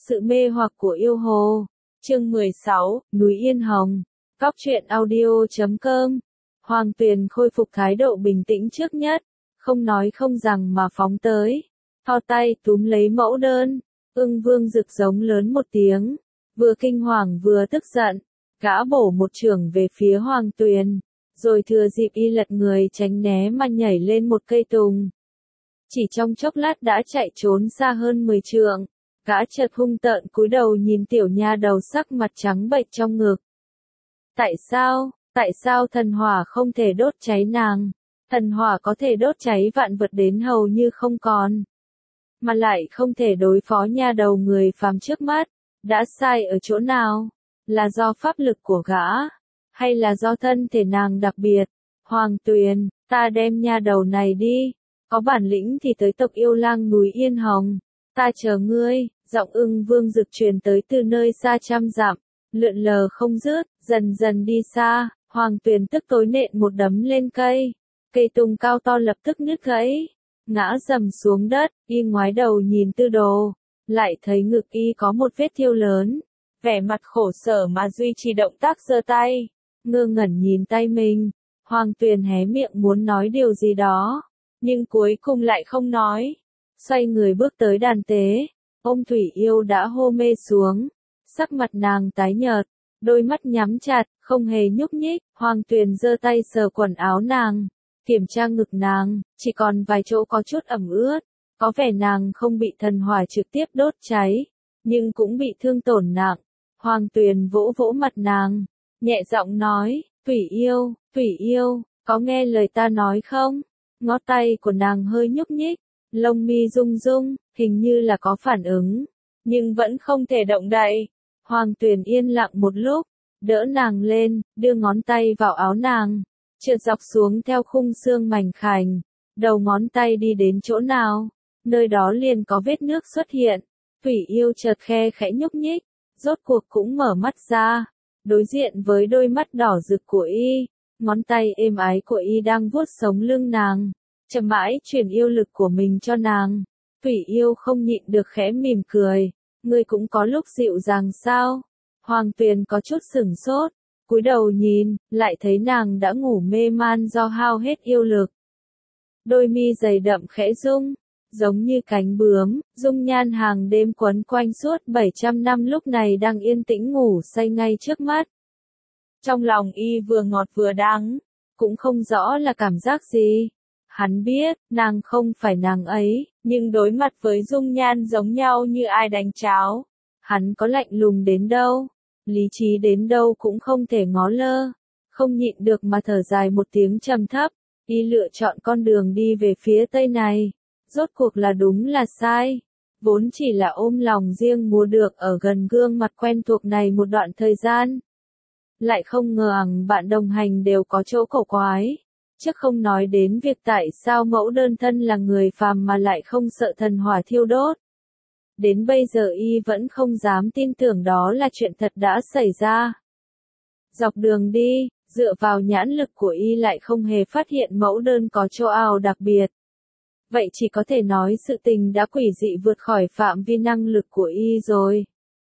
Sự mê hoặc của yêu hồ. Chương 16, Núi Yên Hồng. Góc truyện audio.com. Hoàng Tuyền khôi phục thái độ bình tĩnh trước nhất, không nói không rằng mà phóng tới. Thò tay túm lấy mẫu đơn, Ưng Vương Dực giống lớn một tiếng, vừa kinh hoàng vừa tức giận, gã bổ một chưởng về phía Hoàng Tuyền, rồi thừa dịp y lật người tránh né mà nhảy lên một cây tùng. Chỉ trong chốc lát đã chạy trốn xa hơn 10 trượng, gã chợt hung tợn cúi đầu nhìn tiểu nha đầu sắc mặt trắng bệch trong ngực. Tại sao thần hỏa không thể đốt cháy nàng? Thần hỏa có thể đốt cháy vạn vật đến hầu như không còn, mà lại không thể đối phó nha đầu người phàm trước mắt. Đã sai ở chỗ nào? Là do pháp lực của gã, hay là do thân thể nàng đặc biệt? Hoàng Tuyền, ta đem nha đầu này đi, có bản lĩnh thì tới tộc yêu lang núi Yên Hồng, ta chờ ngươi. Giọng Ưng Vương Dực truyền tới từ nơi xa trăm dặm, lượn lờ không dứt, dần dần đi xa. Hoàng Tuyền tức tối nện một đấm lên cây, cây tùng cao to lập tức nứt gãy, ngã rầm xuống đất. Y ngoái đầu nhìn Tư Đồ, lại thấy ngực y có một vết thiêu lớn, vẻ mặt khổ sở mà duy trì động tác giơ tay, ngơ ngẩn nhìn tay mình. Hoàng Tuyền hé miệng muốn nói điều gì đó, nhưng cuối cùng lại không nói, xoay người bước tới đàn tế. Ôm Thủy Yêu đã hô mê xuống, sắc mặt nàng tái nhợt, đôi mắt nhắm chặt, không hề nhúc nhích. Hoàng Tuyền giơ tay sờ quần áo nàng, kiểm tra ngực nàng, chỉ còn vài chỗ có chút ẩm ướt, có vẻ nàng không bị thần hỏa trực tiếp đốt cháy, nhưng cũng bị thương tổn nặng. Hoàng Tuyền vỗ vỗ mặt nàng, nhẹ giọng nói, Thủy Yêu, có nghe lời ta nói không? Ngón tay của nàng hơi nhúc nhích, lông mi rung rung, hình như là có phản ứng, nhưng vẫn không thể động đậy. Hoàng Tuyền yên lặng một lúc, đỡ nàng lên, đưa ngón tay vào áo nàng, trượt dọc xuống theo khung xương mảnh khảnh, đầu ngón tay đi đến chỗ nào, nơi đó liền có vết nước xuất hiện. Thủy Yêu chợt khe khẽ nhúc nhích, rốt cuộc cũng mở mắt ra, đối diện với đôi mắt đỏ rực của y, ngón tay êm ái của y đang vuốt sống lưng nàng, chậm mãi truyền yêu lực của mình cho nàng. Thủy Yêu không nhịn được khẽ mỉm cười, ngươi cũng có lúc dịu dàng sao? Hoàng Tuyền có chút sửng sốt, cúi đầu nhìn, lại thấy nàng đã ngủ mê man do hao hết yêu lực. Đôi mi dày đậm khẽ rung, giống như cánh bướm, dung nhan hàng đêm quấn quanh suốt 700 năm lúc này đang yên tĩnh ngủ say ngay trước mắt. Trong lòng y vừa ngọt vừa đắng, cũng không rõ là cảm giác gì. Hắn biết, nàng không phải nàng ấy, nhưng đối mặt với dung nhan giống nhau như ai đánh cháo, hắn có lạnh lùng đến đâu, lý trí đến đâu cũng không thể ngó lơ. Không nhịn được mà thở dài một tiếng trầm thấp, y lựa chọn con đường đi về phía tây này. Rốt cuộc là đúng là sai, vốn chỉ là ôm lòng riêng mua được ở gần gương mặt quen thuộc này một đoạn thời gian. Lại không ngờ bạn đồng hành đều có chỗ cổ quái. Chứ không nói đến việc tại sao mẫu đơn thân là người phàm mà lại không sợ thần hỏa thiêu đốt. Đến bây giờ y vẫn không dám tin tưởng đó là chuyện thật đã xảy ra. Dọc đường đi, dựa vào nhãn lực của y lại không hề phát hiện mẫu đơn có chỗ ảo đặc biệt. Vậy chỉ có thể nói sự tình đã quỷ dị vượt khỏi phạm vi năng lực của y rồi.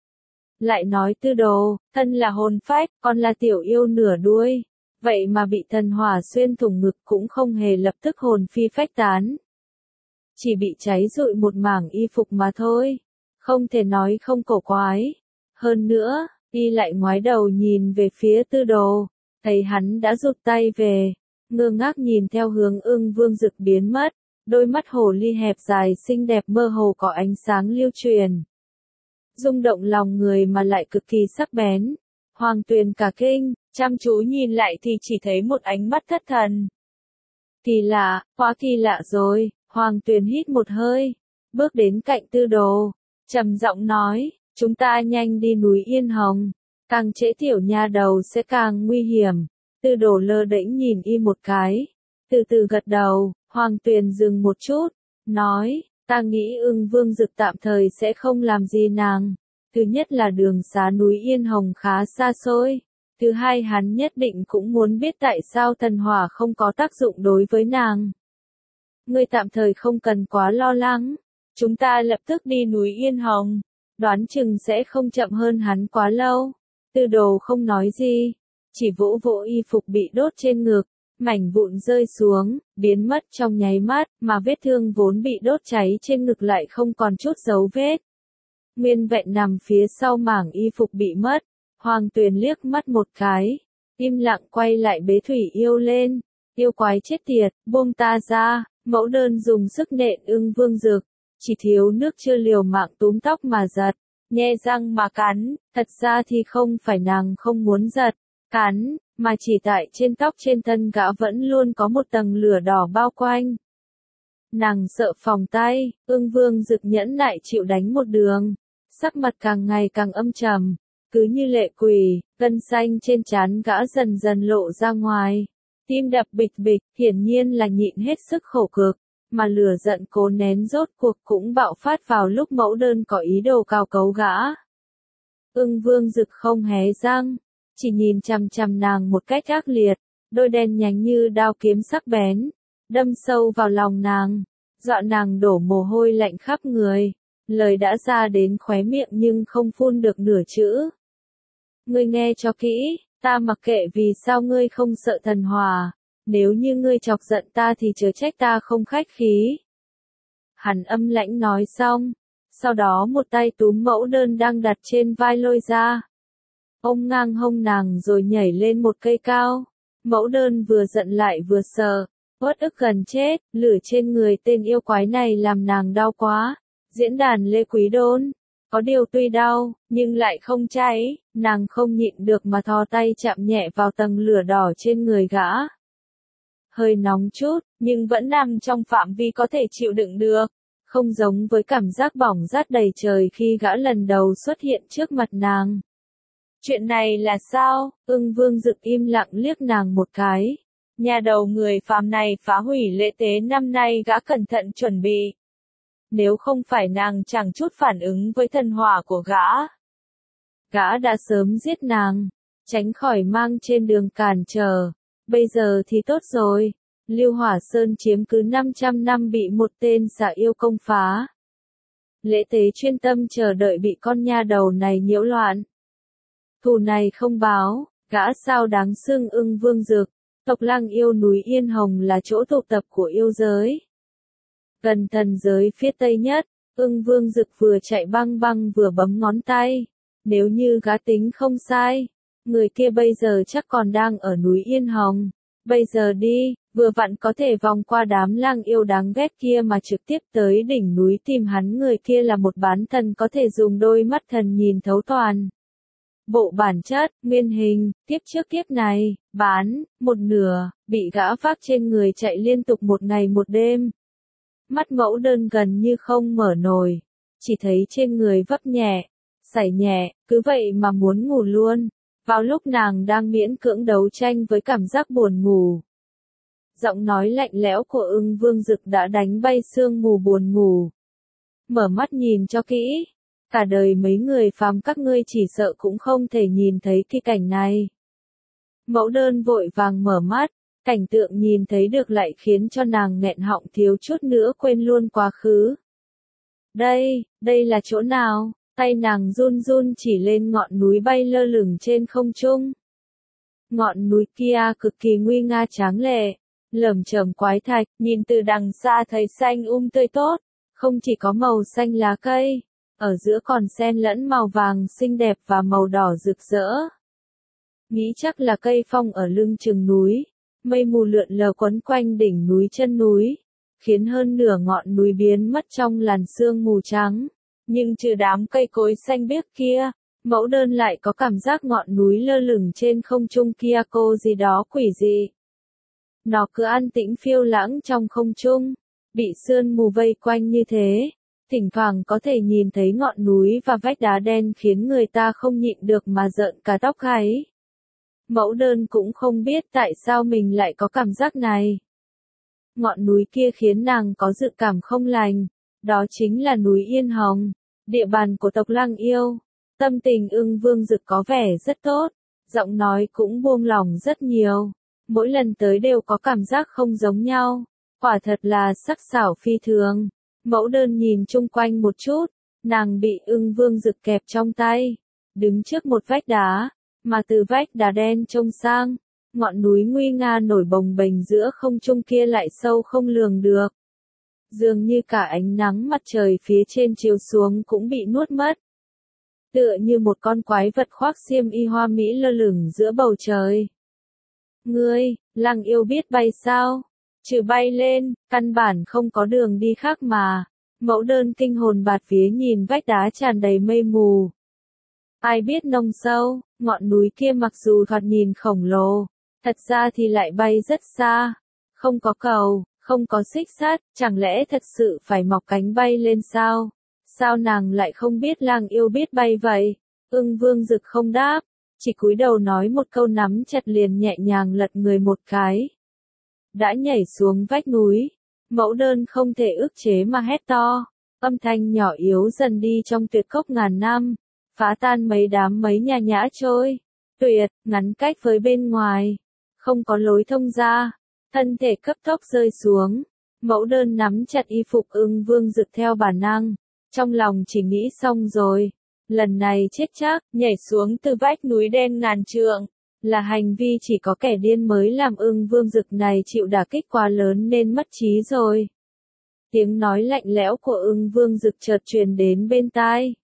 Lại nói Tư Đồ, thân là hồn phách, còn là tiểu yêu nửa đuôi. Vậy mà bị thần hỏa xuyên thủng ngực cũng không hề lập tức hồn phi phách tán. Chỉ bị cháy rụi một mảng y phục mà thôi. Không thể nói không cổ quái. Hơn nữa, y lại ngoái đầu nhìn về phía Tư Đồ, thấy hắn đã rụt tay về, ngơ ngác nhìn theo hướng Ưng Vương Dực biến mất, đôi mắt hồ ly hẹp dài xinh đẹp mơ hồ có ánh sáng lưu truyền. Rung động lòng người mà lại cực kỳ sắc bén. Hoàng Tuyền cả kinh, chăm chú nhìn lại thì chỉ thấy một ánh mắt thất thần. Kỳ lạ, quá kỳ lạ rồi. Hoàng Tuyền hít một hơi, bước đến cạnh Tư Đồ, trầm giọng nói, chúng ta nhanh đi núi Yên Hồng, càng trễ tiểu nha đầu sẽ càng nguy hiểm. Tư Đồ lơ đễnh nhìn y một cái, từ từ gật đầu. Hoàng Tuyền dừng một chút, nói, ta nghĩ Ưng Vương Dực tạm thời sẽ không làm gì nàng. Thứ nhất là đường xá núi Yên Hồng khá xa xôi. Thứ hai hắn nhất định cũng muốn biết tại sao thần hỏa không có tác dụng đối với nàng. Ngươi tạm thời không cần quá lo lắng. Chúng ta lập tức đi núi Yên Hồng. đoán chừng sẽ không chậm hơn hắn quá lâu. Tư đồ không nói gì, chỉ vỗ vỗ y phục bị đốt trên ngực, mảnh vụn rơi xuống, biến mất trong nháy mắt, mà vết thương vốn bị đốt cháy trên ngực lại không còn chút dấu vết. Nguyên vẹn nằm phía sau mảng y phục bị mất, Hoàng Tuyền liếc mắt một cái, im lặng quay lại bế Thủy Yêu lên, yêu quái chết tiệt, buông ta ra, mẫu đơn dùng sức nện Ưng Vương Dực, chỉ thiếu nước chưa liều mạng túm tóc mà giật, nhe răng mà cắn, thật ra thì không phải nàng không muốn giật, cắn, mà chỉ tại trên tóc trên thân gã vẫn luôn có một tầng lửa đỏ bao quanh. Nàng sợ phòng tay, Ưng Vương Dực nhẫn nại chịu đánh một đường, sắc mặt càng ngày càng âm trầm, cứ như lệ quỷ, gân xanh trên trán gã dần dần lộ ra ngoài. Tim đập bịch bịch, hiển nhiên là nhịn hết sức khổ cực, mà lửa giận cố nén rốt cuộc cũng bạo phát vào lúc mẫu đơn có ý đồ cào cấu gã. Ưng Vương Dực không hé răng, chỉ nhìn chằm chằm nàng một cách ác liệt, đôi đen nhánh như đao kiếm sắc bén, đâm sâu vào lòng nàng, dọa nàng đổ mồ hôi lạnh khắp người, lời đã ra đến khóe miệng nhưng không phun được nửa chữ. Ngươi nghe cho kỹ, ta mặc kệ vì sao ngươi không sợ thần hỏa, nếu như ngươi chọc giận ta thì chớ trách ta không khách khí. Hắn âm lãnh nói xong, sau đó một tay túm mẫu đơn đang đặt trên vai lôi ra. Ôm ngang hông nàng rồi nhảy lên một cây cao, mẫu đơn vừa giận lại vừa sợ, uất ức gần chết, lửa trên người tên yêu quái này làm nàng đau quá. Diễn đàn Lê Quý Đôn, có điều tuy đau, nhưng lại không cháy, nàng không nhịn được mà thò tay chạm nhẹ vào tầng lửa đỏ trên người gã. Hơi nóng chút, nhưng vẫn nằm trong phạm vi có thể chịu đựng được, không giống với cảm giác bỏng rát đầy trời khi gã lần đầu xuất hiện trước mặt nàng. Chuyện này là sao? Ưng Vương Dực im lặng liếc nàng một cái. Nhà đầu người phàm này phá hủy lễ tế năm nay gã cẩn thận chuẩn bị. Nếu không phải nàng chẳng chút phản ứng với thần hỏa của gã. Gã đã sớm giết nàng, tránh khỏi mang trên đường cản trở. Bây giờ thì tốt rồi, Lưu Hỏa Sơn chiếm cứ 500 năm bị một tên xà yêu công phá. Lễ tế chuyên tâm chờ đợi bị con nha đầu này nhiễu loạn. Thù này không báo, gã sao đáng xưng Ưng Vương Dực, tộc Lăng Yêu núi Yên Hồng là chỗ tụ tập của yêu giới. Gần thần giới phía tây nhất, Ưng Vương Dực vừa chạy băng băng vừa bấm ngón tay. Nếu như gã tính không sai, người kia bây giờ chắc còn đang ở núi Yên Hồng. Bây giờ đi, vừa vặn có thể vòng qua đám lang yêu đáng ghét kia mà trực tiếp tới đỉnh núi tìm hắn. Người kia là một bán thần có thể dùng đôi mắt thần nhìn thấu toàn bộ bản chất, nguyên hình, kiếp trước kiếp này, bán, một nửa, bị gã vác trên người chạy liên tục một ngày một đêm. Mắt mẫu đơn gần như không mở nổi, chỉ thấy trên người vấp nhẹ, sảy nhẹ, cứ vậy mà muốn ngủ luôn, vào lúc nàng đang miễn cưỡng đấu tranh với cảm giác buồn ngủ. Giọng nói lạnh lẽo của Ưng Vương Dực đã đánh bay sương mù buồn ngủ. Mở mắt nhìn cho kỹ, cả đời mấy người phàm các ngươi chỉ sợ cũng không thể nhìn thấy cái cảnh này. Mẫu đơn vội vàng mở mắt, cảnh tượng nhìn thấy được lại khiến cho nàng nghẹn họng thiếu chút nữa quên luôn quá khứ. Đây là chỗ nào? Tay nàng run run chỉ lên ngọn núi bay lơ lửng trên không trung. Ngọn núi kia cực kỳ nguy nga tráng lệ, lởm chởm quái thạch, nhìn từ đằng xa thấy xanh tươi tốt, không chỉ có màu xanh lá cây, ở giữa còn xen lẫn màu vàng xinh đẹp và màu đỏ rực rỡ. Nghĩ chắc là cây phong ở lưng chừng núi, mây mù lượn lờ quấn quanh đỉnh núi chân núi, khiến hơn nửa ngọn núi biến mất trong làn sương mù trắng. Nhưng trừ đám cây cối xanh biếc kia, mẫu đơn lại có cảm giác ngọn núi lơ lửng trên không trung kia cô gì đó quỷ dị. Nó cứ an tĩnh phiêu lãng trong không trung, bị sương mù vây quanh như thế, thỉnh thoảng có thể nhìn thấy ngọn núi và vách đá đen khiến người ta không nhịn được mà rợn cả tóc gáy. Mẫu đơn cũng không biết tại sao mình lại có cảm giác này. Ngọn núi kia khiến nàng có dự cảm không lành, đó chính là núi Yên Hồng, địa bàn của tộc Lăng Yêu. Tâm tình Ưng Vương Dực có vẻ rất tốt, giọng nói cũng buông lỏng rất nhiều. Mỗi lần tới đều có cảm giác không giống nhau, quả thật là sắc sảo phi thường. Mẫu đơn nhìn chung quanh một chút, Nàng bị Ưng Vương Dực kẹp trong tay, đứng trước một vách đá, mà từ vách đá đen trông sang, ngọn núi nguy nga nổi bồng bềnh giữa không trung kia lại sâu không lường được. Dường như cả ánh nắng mặt trời phía trên chiếu xuống cũng bị nuốt mất. Tựa như một con quái vật khoác xiêm y hoa mỹ lơ lửng giữa bầu trời. Ngươi, Lăng Yêu biết bay sao? Trừ bay lên, căn bản không có đường đi khác mà. Mẫu Đơn kinh hồn bạt vía nhìn vách đá tràn đầy mây mù. Ai biết nông sâu, ngọn núi kia mặc dù thoạt nhìn khổng lồ, thật ra thì lại bay rất xa. Không có cầu, không có xích sắt, chẳng lẽ thật sự phải mọc cánh bay lên sao? Sao nàng lại không biết Lăng Yêu biết bay vậy? Ưng Vương Dực không đáp, chỉ cúi đầu nói một câu nắm chặt liền nhẹ nhàng lật người một cái. Đã nhảy xuống vách núi, Mẫu Đơn không thể ức chế mà hét to, âm thanh nhỏ yếu dần đi trong tuyệt cốc ngàn năm, phá tan mấy đám mấy nhà nhã trôi, tuyệt, ngắn cách với bên ngoài, không có lối thông ra, thân thể cấp tốc rơi xuống, Mẫu Đơn nắm chặt y phục Ưng Vương Dực theo bản năng, trong lòng chỉ nghĩ xong rồi, lần này chết chắc, nhảy xuống từ vách núi đen ngàn trượng. Là hành vi chỉ có kẻ điên mới làm. Ưng Vương Dực này chịu đả kích quá lớn nên mất trí rồi. Tiếng nói lạnh lẽo của Ưng Vương Dực chợt truyền đến bên tai.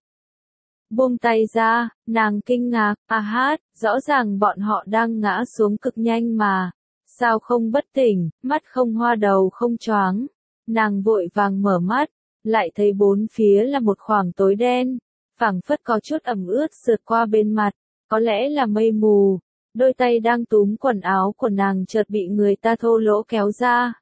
Buông tay ra, nàng kinh ngạc, hát, rõ ràng bọn họ đang ngã xuống cực nhanh mà. Sao không bất tỉnh, mắt không hoa đầu không choáng. Nàng vội vàng mở mắt, lại thấy bốn phía là một khoảng tối đen. Phảng phất có chút ẩm ướt sượt qua bên mặt, có lẽ là mây mù. Đôi tay đang túm quần áo của nàng chợt bị người ta thô lỗ kéo ra.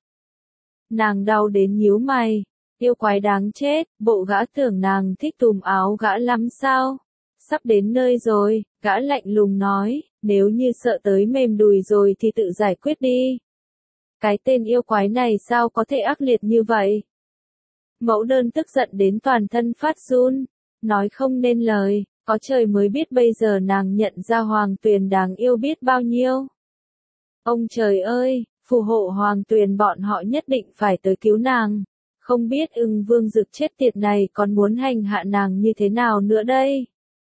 Nàng đau đến nhíu mày, yêu quái đáng chết, bộ gã tưởng nàng thích túm áo gã lắm sao? Sắp đến nơi rồi, gã lạnh lùng nói, nếu như sợ tới mềm đùi rồi thì tự giải quyết đi. Cái tên yêu quái này sao có thể ác liệt như vậy? Mẫu Đơn tức giận đến toàn thân phát run, nói không nên lời. Có trời mới biết bây giờ nàng nhận ra Hoàng Tuyền đáng yêu biết bao nhiêu. Ông trời ơi, phù hộ Hoàng Tuyền bọn họ nhất định phải tới cứu nàng. Không biết Ưng Vương Dực chết tiệt này còn muốn hành hạ nàng như thế nào nữa đây.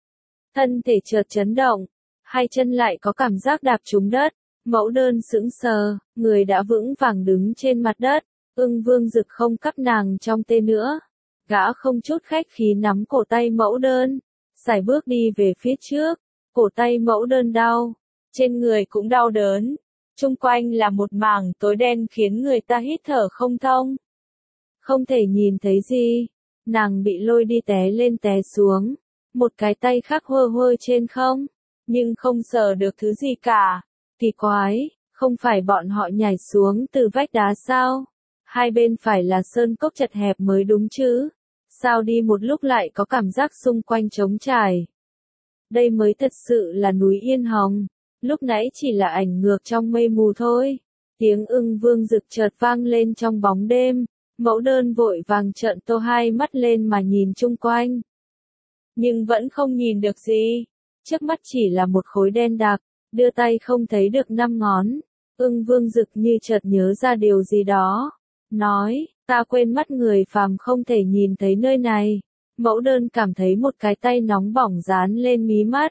Thân thể chợt chấn động, hai chân lại có cảm giác đạp trúng đất. Mẫu Đơn sững sờ, người đã vững vàng đứng trên mặt đất. Ưng Vương Dực không cắp nàng trong tê nữa. Gã không chút khách khí nắm cổ tay Mẫu Đơn. Sải bước đi về phía trước, cổ tay Mẫu Đơn đau, trên người cũng đau đớn, chung quanh là một mảng tối đen khiến người ta hít thở không thông. Không thể nhìn thấy gì, nàng bị lôi đi té lên té xuống, một cái tay khác hơ hơ trên không, nhưng không sờ được thứ gì cả. Kỳ quái, không phải bọn họ nhảy xuống từ vách đá sao? Hai bên phải là sơn cốc chật hẹp mới đúng chứ? Sao đi một lúc lại có cảm giác xung quanh trống trải? Đây mới thật sự là núi Yên Hồng, lúc nãy chỉ là ảnh ngược trong mây mù thôi. Tiếng Ưng Vương Dực chợt vang lên trong bóng đêm, Mẫu Đơn vội vàng trợn to hai mắt lên mà nhìn chung quanh. Nhưng vẫn không nhìn được gì, trước mắt chỉ là một khối đen đặc, đưa tay không thấy được năm ngón. Ưng Vương Dực như chợt nhớ ra điều gì đó, nói, ta quên mất người phàm không thể nhìn thấy nơi này. Mẫu Đơn cảm thấy một cái tay nóng bỏng dán lên mí mắt,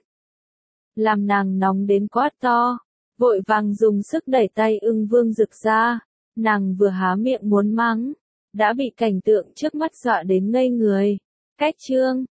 làm nàng nóng đến quát to, vội vàng dùng sức đẩy tay Ưng Vương Dực ra. Nàng vừa há miệng muốn mắng, đã bị cảnh tượng trước mắt dọa đến ngây người. Cách chương